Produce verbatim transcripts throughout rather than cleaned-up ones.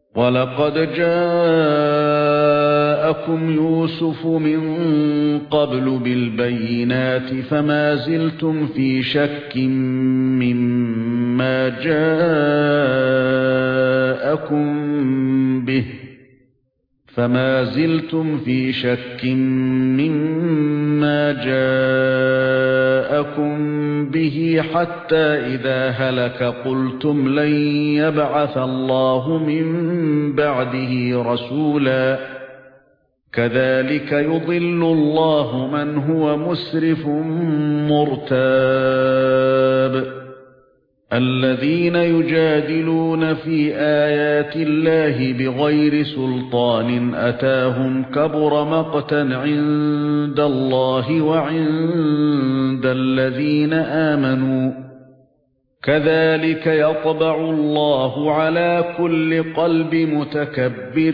وَلَقَدْ جَاءَكُمْ يُوسُفُ مِنْ قَبْلُ بِالْبَيِّنَاتِ فَمَا زِلْتُمْ فِي شَكٍّ مِّمَّا جَاءَكُمْ بِهِ فَمَا زِلْتُمْ فِي شَكٍّ مِّمَّا جَاءَكُمْ بِهِ حَتَّى إِذَا هَلَكَ قُلْتُمْ لَن يَبْعَثَ اللَّهُ مِن بَعْدِهِ رَسُولًا كَذَلِكَ يُضِلُّ اللَّهُ مَنْ هُوَ مُسْرِفٌ مُرْتَابٌ الَّذِينَ يُجَادِلُونَ فِي آيَاتِ اللَّهِ بِغَيْرِ سُلْطَانٍ أَتَاهُمْ كَبُرَ مَقْتًا عِندَ اللَّهِ وَعِندَ الَّذِينَ آمَنُوا كَذَلِكَ يَطْبَعُ اللَّهُ عَلَى كُلِّ قَلْبِ مُتَكَبِّرٍ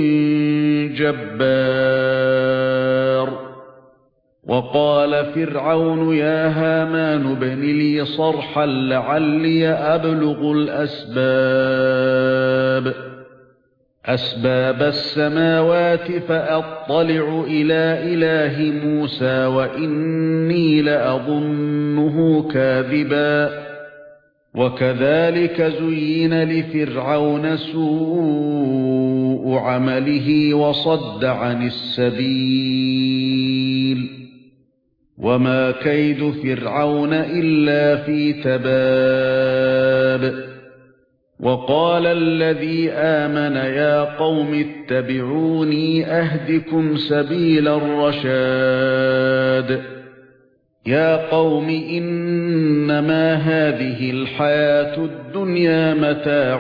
جَبَّارٍ وَقَالَ فِرْعَوْنُ يَا هَامَانُ ابْنِ لِي صَرْحًا لَعَلِّي أَبْلُغُ الْأَسْبَابَ أَسْبَابَ السَّمَاوَاتِ فَأَطَّلِعُ إِلَى إِلَٰهِ مُوسَى وَإِنِّي لَأَظُنُّهُ كَاذِبًا وَكَذَلِكَ زُيِّنَ لِفِرْعَوْنَ سُوءُ عَمَلِهِ وَصَدَّ عَنِ السَّبِيلِ وَمَا كَيْدُ فِرْعَوْنَ إِلَّا فِي تَبَابٍ وَقَالَ الَّذِي آمَنَ يَا قَوْمِ اتَّبِعُونِي أَهْدِكُمْ سَبِيلَ الرَّشَادِ يَا قَوْمِ إِنَّمَا هَذِهِ الْحَيَاةُ الدُّنْيَا مَتَاعٌ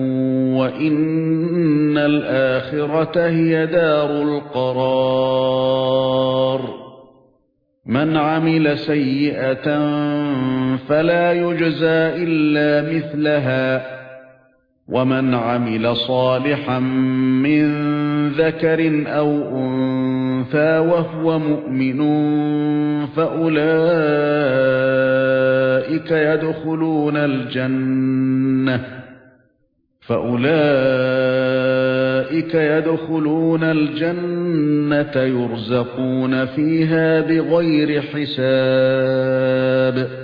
وَإِنَّ الْآخِرَةَ هِيَ دَارُ الْقَرَارِ مَنْ عَمِلَ سَيِّئَةً فَلَا يُجْزَى إِلَّا مِثْلَهَا وَمَنْ عَمِلَ صَالِحًا مِنْ ذَكَرٍ أَوْ أُنْثَى وَهُوَ مُؤْمِنٌ فَأُولَئِكَ يَدْخُلُونَ الْجَنَّةَ فَأُولَئِكَ يَدْخُلُونَ الْجَنَّةَ يُرْزَقُونَ فِيهَا بِغَيْرِ حِسَابٍ